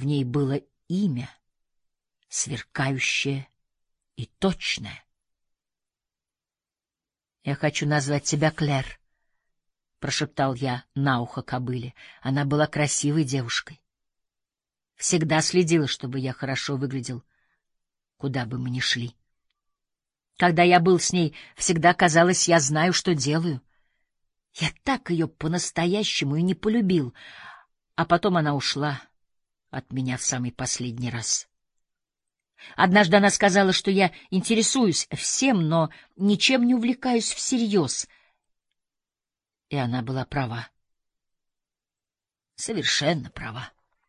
в ней было имя, сверкающее и точное. «Я хочу назвать тебя Клэр», — прошептал я на ухо кобыле. Она была красивой девушкой. Всегда следила, чтобы я хорошо выглядел, куда бы мы ни шли. Когда я был с ней, всегда казалось, я знаю, что делаю. Я так ее по-настоящему и не полюбил, а потом она ушла от меня в самый последний раз. Однажды она сказала, что я интересуюсь всем, но ничем не увлекаюсь всерьез. И она была права. Совершенно права.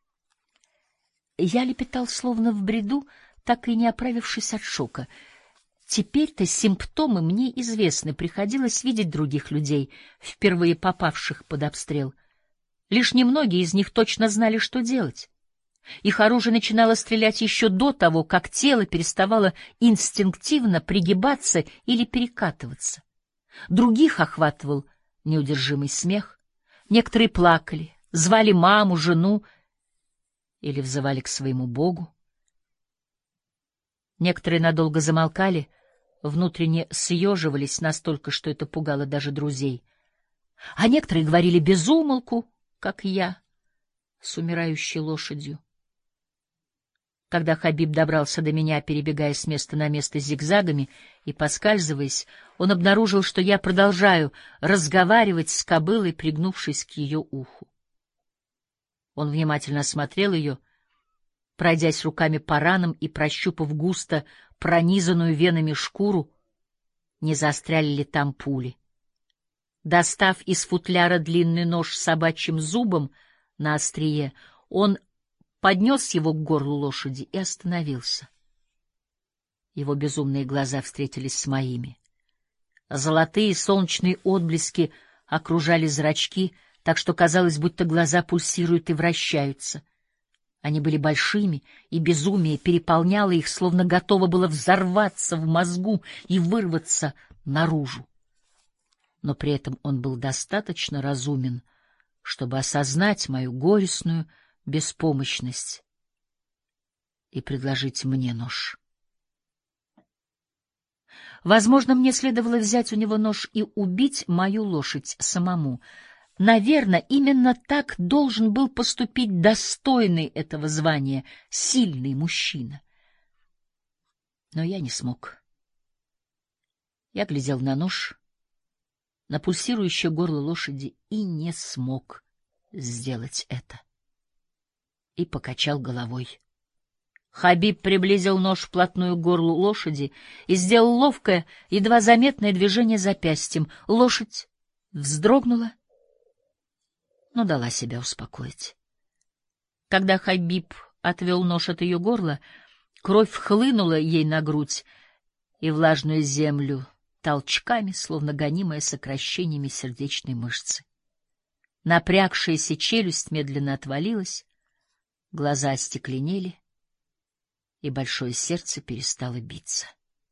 Я лепетал словно в бреду, так и не оправившись от шока. Теперь-то симптомы мне известны, приходилось видеть других людей, впервые попавших под обстрел. Лишь немногие из них точно знали, что делать. Их оружие начинало стрелять еще до того, как тело переставало инстинктивно пригибаться или перекатываться. Других охватывал неудержимый смех. Некоторые плакали, звали маму, жену или взывали к своему Богу. Некоторые надолго замолкали, внутренне съеживались настолько, что это пугало даже друзей. А некоторые говорили без умолку, как я, с умирающей лошадью. Когда Хабиб добрался до меня, перебегая с места на место зигзагами и поскальзываясь, он обнаружил, что я продолжаю разговаривать с кобылой, пригнувшись к ее уху. Он внимательно осмотрел ее, пройдясь руками по ранам и прощупав густо пронизанную венами шкуру, не застряли ли там пули. Достав из футляра длинный нож с собачьим зубом на острие, он поднес его к горлу лошади и остановился. Его безумные глаза встретились с моими. Золотые солнечные отблески окружали зрачки, так что казалось, будто глаза пульсируют и вращаются. Они были большими, и безумие переполняло их, словно готово было взорваться в мозгу и вырваться наружу. Но при этом он был достаточно разумен, чтобы осознать мою горестную беспомощность и предложить мне нож. Возможно, мне следовало взять у него нож и убить мою лошадь самому. Наверное, именно так должен был поступить достойный этого звания сильный мужчина. Но я не смог. Я глядел на нож, на пульсирующее горло лошади и не смог сделать это. И покачал головой. Хабиб приблизил нож вплотную к горлу лошади и сделал ловкое, едва заметное движение запястьем. Лошадь вздрогнула, но дала себя успокоить. Когда Хабиб отвел нож от ее горла, кровь хлынула ей на грудь и влажную землю толчками, словно гонимая сокращениями сердечной мышцы. Напрягшаяся челюсть медленно отвалилась, глаза остекленели, и большое сердце перестало биться.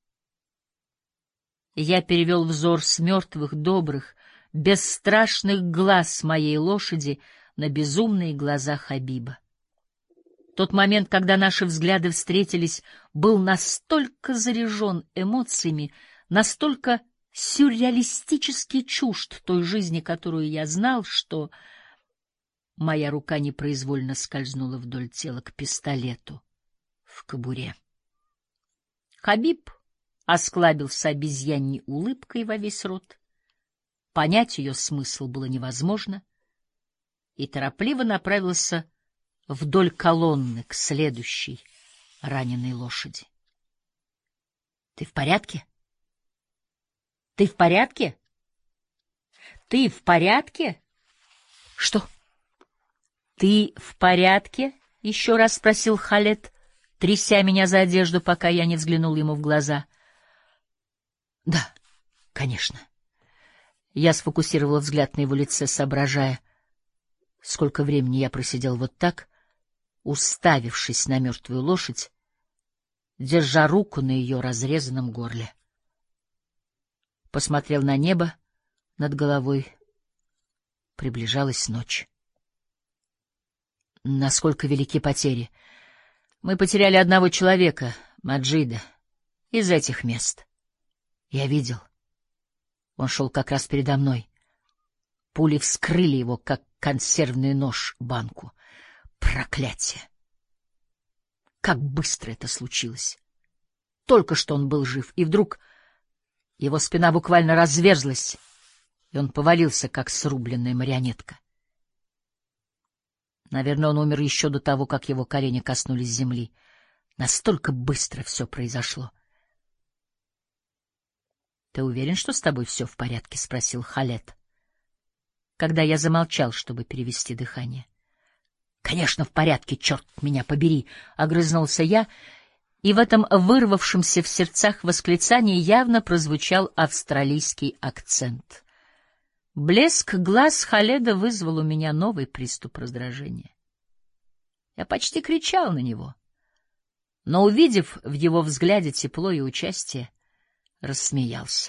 Я перевел взор с мертвых, добрых, бесстрашных глаз моей лошади на безумные глаза Хабиба. Тот момент, когда наши взгляды встретились, был настолько заряжен эмоциями, настолько сюрреалистически чужд той жизни, которую я знал, что моя рука непроизвольно скользнула вдоль тела к пистолету в кобуре. Хабиб осклабился обезьяньей улыбкой во весь рот. Понять ее смысл было невозможно, и торопливо направился вдоль колонны к следующей раненой лошади. — Ты в порядке? Ты в порядке? Ты в порядке? — Что? — Ты в порядке? — еще раз спросил Халед, тряся меня за одежду, пока я не взглянул ему в глаза. — Да, конечно. Я сфокусировал взгляд на его лице, соображая, сколько времени я просидел вот так, уставившись на мертвую лошадь, держа руку на ее разрезанном горле. Посмотрел на небо над головой. Приближалась ночь. насколько велики потери. Мы потеряли одного человека, Маджида, из этих мест. Я видел. Он шел как раз передо мной. Пули вскрыли его, как консервный нож, банку. Проклятие! Как быстро это случилось! Только что он был жив, и вдруг его спина буквально разверзлась, и он повалился, как срубленная марионетка. Наверное, он умер еще до того, как его колени коснулись земли. Настолько быстро все произошло. — Ты уверен, что с тобой все в порядке? — спросил Халед, когда я замолчал, чтобы перевести дыхание. — Конечно, в порядке, черт меня побери! — огрызнулся я, и в этом вырвавшемся в сердцах восклицании явно прозвучал австралийский акцент. Блеск глаз Халеда вызвал у меня новый приступ раздражения. Я почти кричал на него, но, увидев в его взгляде тепло и участие, рассмеялся.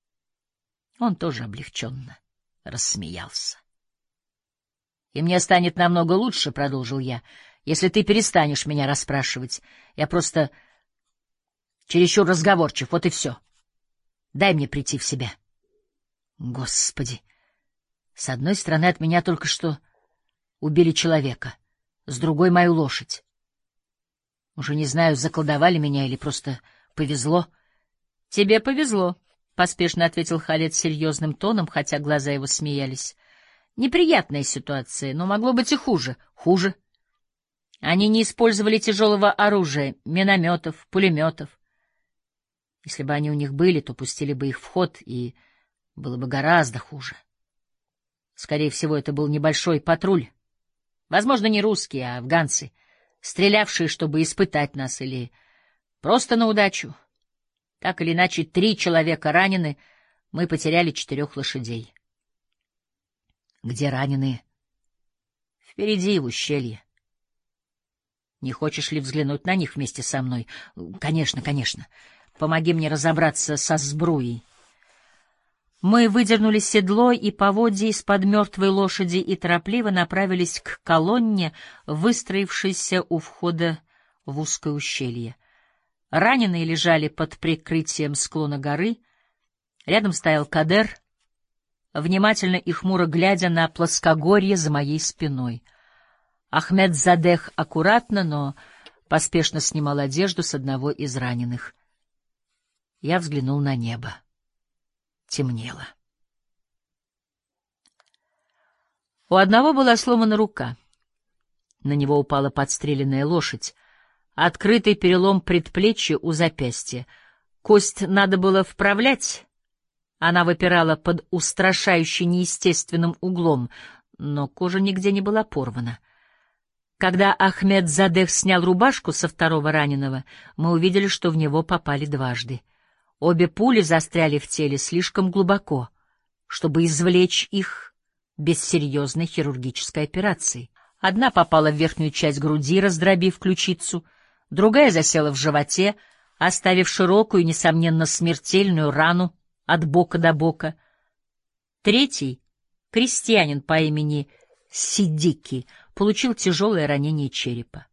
Он тоже облегченно рассмеялся. — И мне станет намного лучше, — продолжил я, — если ты перестанешь меня расспрашивать. Я просто чересчур разговорчив, вот и все. Дай мне прийти в себя. Господи! С одной стороны, от меня только что убили человека, с другой — мою лошадь. Уже не знаю, заколдовали меня или просто повезло. — Тебе повезло, — поспешно ответил Халед серьезным тоном, хотя глаза его смеялись. — Неприятная ситуация, но могло быть и хуже. Хуже. Они не использовали тяжелого оружия, минометов, пулеметов. Если бы они у них были, то пустили бы их в ход, и было бы гораздо хуже. Скорее всего, это был небольшой патруль. Возможно, не русские, а афганцы, стрелявшие, чтобы испытать нас, или просто на удачу. Так или иначе, 3 человека ранены, мы потеряли 4 лошадей. Где раненые? Впереди, в ущелье. Не хочешь ли взглянуть на них вместе со мной? Конечно, конечно. Помоги мне разобраться со сбруей. Мы выдернули седло и поводья из-под мертвой лошади и торопливо направились к колонне, выстроившейся у входа в узкое ущелье. Раненые лежали под прикрытием склона горы. Рядом стоял Кадер, внимательно и хмуро глядя на плоскогорье за моей спиной. Ахмедзадех аккуратно, но поспешно снимал одежду с одного из раненых. Я взглянул на небо. Темнело. У одного была сломана рука. На него упала подстреленная лошадь. Открытый перелом предплечья у запястья. Кость надо было вправлять. Она выпирала под устрашающе неестественным углом, но кожа нигде не была порвана. Когда Ахмедзадех снял рубашку со второго раненого, мы увидели, что в него попали дважды. Обе пули застряли в теле слишком глубоко, чтобы извлечь их без серьезной хирургической операции. Одна попала в верхнюю часть груди, раздробив ключицу, другая засела в животе, оставив широкую, несомненно, смертельную рану от бока до бока. Третий, крестьянин по имени Сиддики, получил тяжелое ранение черепа.